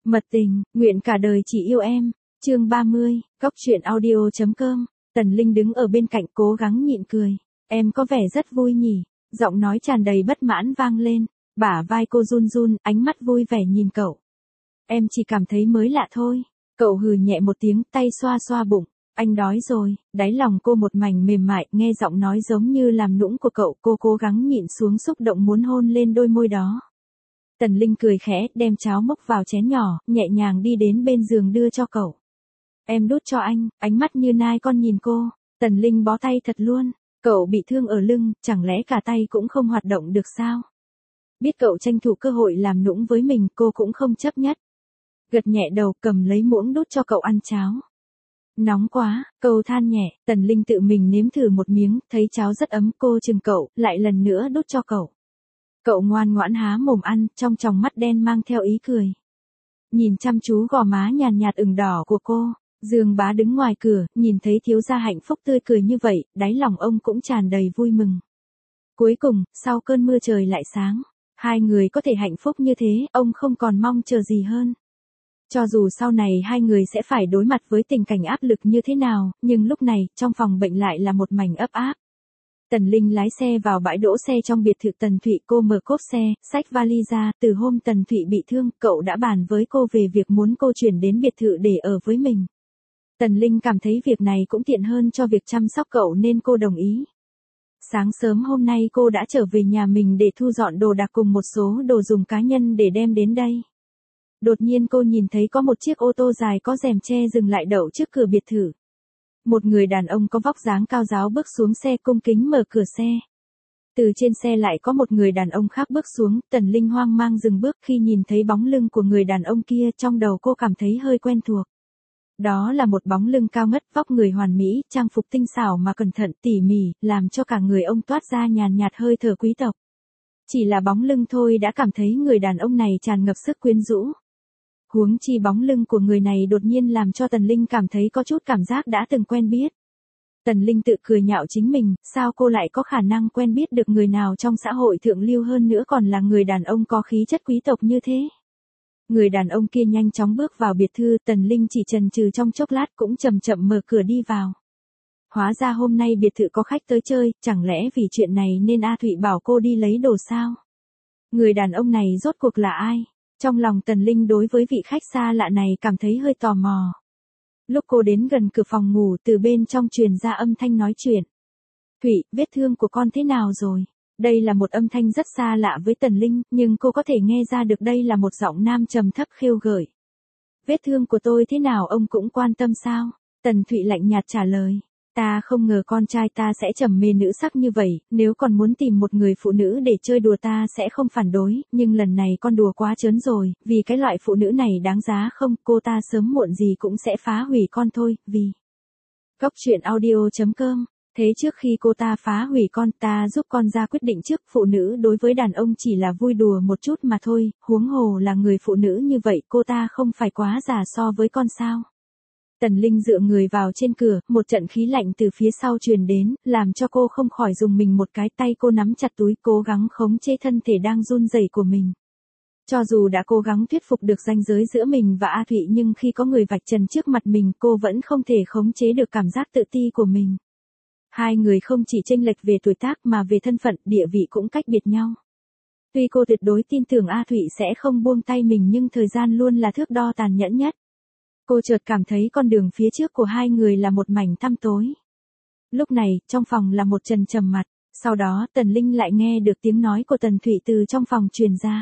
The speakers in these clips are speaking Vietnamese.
Mật tình, nguyện cả đời chỉ yêu em. Chương 30, Cốc truyện audio.com. Tần Linh đứng ở bên cạnh cố gắng nhịn cười. Em có vẻ rất vui nhỉ? Giọng nói tràn đầy bất mãn vang lên. Bả vai cô run run, ánh mắt vui vẻ nhìn cậu. Em chỉ cảm thấy mới lạ thôi. Cậu hừ nhẹ một tiếng, tay xoa xoa bụng. Anh đói rồi. Đáy lòng cô một mảnh mềm mại, nghe giọng nói giống như làm nũng của cậu. Cô cố gắng nhịn xuống xúc động muốn hôn lên đôi môi đó. Tần Linh cười khẽ, đem cháo múc vào chén nhỏ, nhẹ nhàng đi đến bên giường đưa cho cậu. Em đút cho anh, ánh mắt như nai con nhìn cô. Tần Linh bó tay thật luôn. Cậu bị thương ở lưng, chẳng lẽ cả tay cũng không hoạt động được sao? Biết cậu tranh thủ cơ hội làm nũng với mình, cô cũng không chấp nhất. Gật nhẹ đầu, cầm lấy muỗng đút cho cậu ăn cháo. Nóng quá, cậu than nhẹ. Tần Linh tự mình nếm thử một miếng, thấy cháo rất ấm, cô chừng cậu, lại lần nữa đút cho cậu. Cậu ngoan ngoãn há mồm ăn, trong tròng mắt đen mang theo ý cười. Nhìn chăm chú gò má nhàn nhạt ửng đỏ của cô, Dương Bá đứng ngoài cửa, nhìn thấy thiếu gia hạnh phúc tươi cười như vậy, đáy lòng ông cũng tràn đầy vui mừng. Cuối cùng, sau cơn mưa trời lại sáng, hai người có thể hạnh phúc như thế, ông không còn mong chờ gì hơn. Cho dù sau này hai người sẽ phải đối mặt với tình cảnh áp lực như thế nào, nhưng lúc này, trong phòng bệnh lại là một mảnh ấp áp. Tần Linh lái xe vào bãi đỗ xe trong biệt thự Tần Thụy, cô mở cốp xe, xách vali ra, từ hôm Tần Thụy bị thương, cậu đã bàn với cô về việc muốn cô chuyển đến biệt thự để ở với mình. Tần Linh cảm thấy việc này cũng tiện hơn cho việc chăm sóc cậu nên cô đồng ý. Sáng sớm hôm nay cô đã trở về nhà mình để thu dọn đồ đạc cùng một số đồ dùng cá nhân để đem đến đây. Đột nhiên cô nhìn thấy có một chiếc ô tô dài có rèm che dừng lại đậu trước cửa biệt thự. Một người đàn ông có vóc dáng cao ráo bước xuống xe cung kính mở cửa xe. Từ trên xe lại có một người đàn ông khác bước xuống, Tần Linh hoang mang dừng bước khi nhìn thấy bóng lưng của người đàn ông kia, trong đầu cô cảm thấy hơi quen thuộc. Đó là một bóng lưng cao ngất, vóc người hoàn mỹ, trang phục tinh xảo mà cẩn thận tỉ mỉ, làm cho cả người ông toát ra nhàn nhạt hơi thở quý tộc. Chỉ là bóng lưng thôi đã cảm thấy người đàn ông này tràn ngập sức quyến rũ. Huống chi bóng lưng của người này đột nhiên làm cho Tần Linh cảm thấy có chút cảm giác đã từng quen biết. Tần Linh tự cười nhạo chính mình, sao cô lại có khả năng quen biết được người nào trong xã hội thượng lưu hơn nữa còn là người đàn ông có khí chất quý tộc như thế. Người đàn ông kia nhanh chóng bước vào biệt thự, Tần Linh chỉ chần chừ trong chốc lát cũng chậm chậm mở cửa đi vào. Hóa ra hôm nay biệt thự có khách tới chơi, chẳng lẽ vì chuyện này nên A Thụy bảo cô đi lấy đồ sao? Người đàn ông này rốt cuộc là ai? Trong lòng Tần Linh đối với vị khách xa lạ này cảm thấy hơi tò mò. Lúc cô đến gần cửa phòng ngủ, từ bên trong truyền ra âm thanh nói chuyện. Thụy, vết thương của con thế nào rồi? Đây là một âm thanh rất xa lạ với Tần Linh, nhưng cô có thể nghe ra được đây là một giọng nam trầm thấp khêu gợi. Vết thương của tôi thế nào ông cũng quan tâm sao? Tần Thụy lạnh nhạt trả lời. Ta không ngờ con trai ta sẽ trầm mê nữ sắc như vậy, nếu còn muốn tìm một người phụ nữ để chơi đùa ta sẽ không phản đối, nhưng lần này con đùa quá trớn rồi, vì cái loại phụ nữ này đáng giá không, cô ta sớm muộn gì cũng sẽ phá hủy con thôi, vì... Cốc truyện audio.com. Thế trước khi cô ta phá hủy con, ta giúp con ra quyết định trước, phụ nữ đối với đàn ông chỉ là vui đùa một chút mà thôi, huống hồ là người phụ nữ như vậy, cô ta không phải quá già so với con sao? Tần Linh dựa người vào trên cửa, một trận khí lạnh từ phía sau truyền đến, làm cho cô không khỏi dùng mình một cái, tay cô nắm chặt túi, cố gắng khống chế thân thể đang run rẩy của mình. Cho dù đã cố gắng thuyết phục được ranh giới giữa mình và A Thụy nhưng khi có người vạch trần trước mặt mình, cô vẫn không thể khống chế được cảm giác tự ti của mình. Hai người không chỉ chênh lệch về tuổi tác mà về thân phận, địa vị cũng cách biệt nhau. Tuy cô tuyệt đối tin tưởng A Thụy sẽ không buông tay mình nhưng thời gian luôn là thước đo tàn nhẫn nhất. Cô chợt cảm thấy con đường phía trước của hai người là một mảnh tăm tối. Lúc này, trong phòng là một trần trầm mặt, sau đó Tần Linh lại nghe được tiếng nói của Tần Thụy từ trong phòng truyền ra.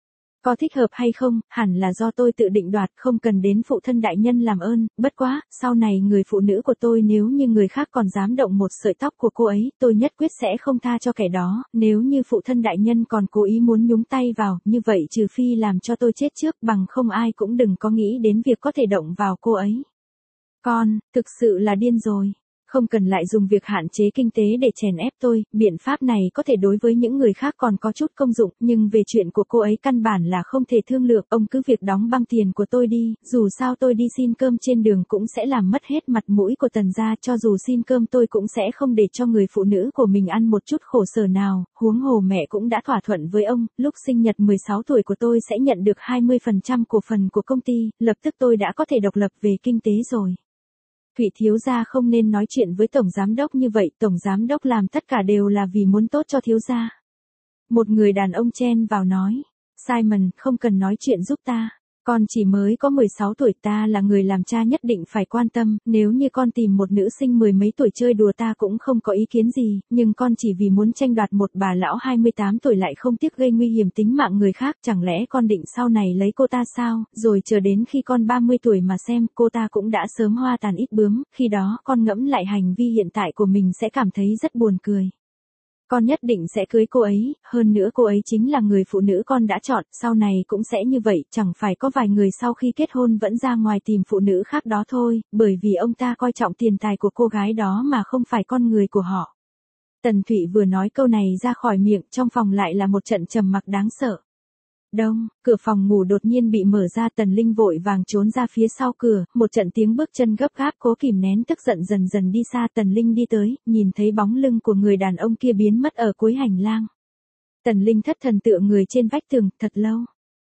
Có thích hợp hay không, hẳn là do tôi tự định đoạt, không cần đến phụ thân đại nhân làm ơn, bất quá, sau này người phụ nữ của tôi nếu như người khác còn dám động một sợi tóc của cô ấy, tôi nhất quyết sẽ không tha cho kẻ đó, nếu như phụ thân đại nhân còn cố ý muốn nhúng tay vào, như vậy trừ phi làm cho tôi chết trước, bằng không ai cũng đừng có nghĩ đến việc có thể động vào cô ấy. Con, thực sự là điên rồi. Không cần lại dùng việc hạn chế kinh tế để chèn ép tôi, biện pháp này có thể đối với những người khác còn có chút công dụng, nhưng về chuyện của cô ấy căn bản là không thể thương lượng, ông cứ việc đóng băng tiền của tôi đi, dù sao tôi đi xin cơm trên đường cũng sẽ làm mất hết mặt mũi của Tần gia, cho dù xin cơm tôi cũng sẽ không để cho người phụ nữ của mình ăn một chút khổ sở nào, huống hồ mẹ cũng đã thỏa thuận với ông, lúc sinh nhật 16 tuổi của tôi sẽ nhận được 20% cổ phần của công ty, lập tức tôi đã có thể độc lập về kinh tế rồi. Thụy thiếu gia không nên nói chuyện với tổng giám đốc như vậy, tổng giám đốc làm tất cả đều là vì muốn tốt cho thiếu gia. Một người đàn ông chen vào nói, Simon, không cần nói chuyện giúp ta. Con chỉ mới có 16 tuổi, ta là người làm cha nhất định phải quan tâm, nếu như con tìm một nữ sinh mười mấy tuổi chơi đùa ta cũng không có ý kiến gì, nhưng con chỉ vì muốn tranh đoạt một bà lão 28 tuổi lại không tiếc gây nguy hiểm tính mạng người khác, chẳng lẽ con định sau này lấy cô ta sao, rồi chờ đến khi con 30 tuổi mà xem, cô ta cũng đã sớm hoa tàn ít bướm, khi đó con ngẫm lại hành vi hiện tại của mình sẽ cảm thấy rất buồn cười. Con nhất định sẽ cưới cô ấy, hơn nữa cô ấy chính là người phụ nữ con đã chọn, sau này cũng sẽ như vậy, chẳng phải có vài người sau khi kết hôn vẫn ra ngoài tìm phụ nữ khác đó thôi, bởi vì ông ta coi trọng tiền tài của cô gái đó mà không phải con người của họ. Tần Thụy vừa nói câu này ra khỏi miệng, trong phòng lại là một trận trầm mặc đáng sợ. Đông, cửa phòng ngủ đột nhiên bị mở ra, Tần Linh vội vàng trốn ra phía sau cửa, một trận tiếng bước chân gấp gáp cố kìm nén tức giận dần dần đi xa, Tần Linh đi tới, nhìn thấy bóng lưng của người đàn ông kia biến mất ở cuối hành lang. Tần Linh thất thần tựa người trên vách tường, thật lâu.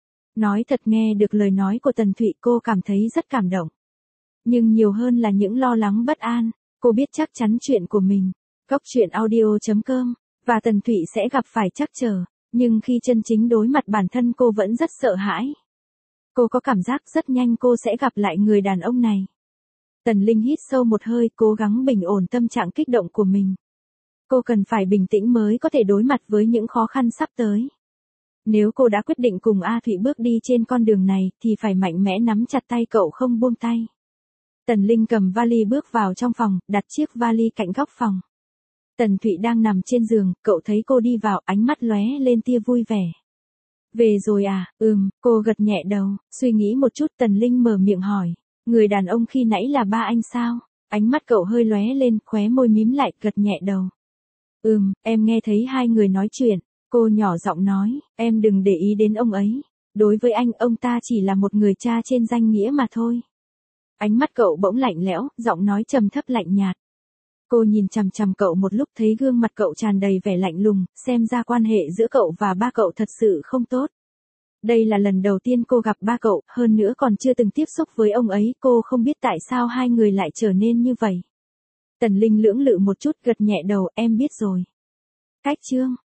Nói thật, nghe được lời nói của Tần Thụy cô cảm thấy rất cảm động. Nhưng nhiều hơn là những lo lắng bất an, cô biết chắc chắn chuyện của mình. Góc truyện audio.com, và Tần Thụy sẽ gặp phải trắc trở. Nhưng khi chân chính đối mặt bản thân cô vẫn rất sợ hãi. Cô có cảm giác rất nhanh cô sẽ gặp lại người đàn ông này. Tần Linh hít sâu một hơi, cố gắng bình ổn tâm trạng kích động của mình. Cô cần phải bình tĩnh mới có thể đối mặt với những khó khăn sắp tới. Nếu cô đã quyết định cùng A Thụy bước đi trên con đường này, thì phải mạnh mẽ nắm chặt tay cậu không buông tay. Tần Linh cầm vali bước vào trong phòng, đặt chiếc vali cạnh góc phòng. Tần Thụy đang nằm trên giường, cậu thấy cô đi vào, ánh mắt lóe lên tia vui vẻ. Về rồi à, cô gật nhẹ đầu, suy nghĩ một chút, Tần Linh mở miệng hỏi, người đàn ông khi nãy là ba anh sao? Ánh mắt cậu hơi lóe lên, khóe môi mím lại, gật nhẹ đầu. Em nghe thấy hai người nói chuyện, cô nhỏ giọng nói, em đừng để ý đến ông ấy. Đối với anh, ông ta chỉ là một người cha trên danh nghĩa mà thôi. Ánh mắt cậu bỗng lạnh lẽo, giọng nói trầm thấp lạnh nhạt. Cô nhìn chằm chằm cậu một lúc, thấy gương mặt cậu tràn đầy vẻ lạnh lùng, xem ra quan hệ giữa cậu và ba cậu thật sự không tốt. Đây là lần đầu tiên cô gặp ba cậu, hơn nữa còn chưa từng tiếp xúc với ông ấy, cô không biết tại sao hai người lại trở nên như vậy. Tần Linh lưỡng lự một chút, gật nhẹ đầu, em biết rồi. Cách chương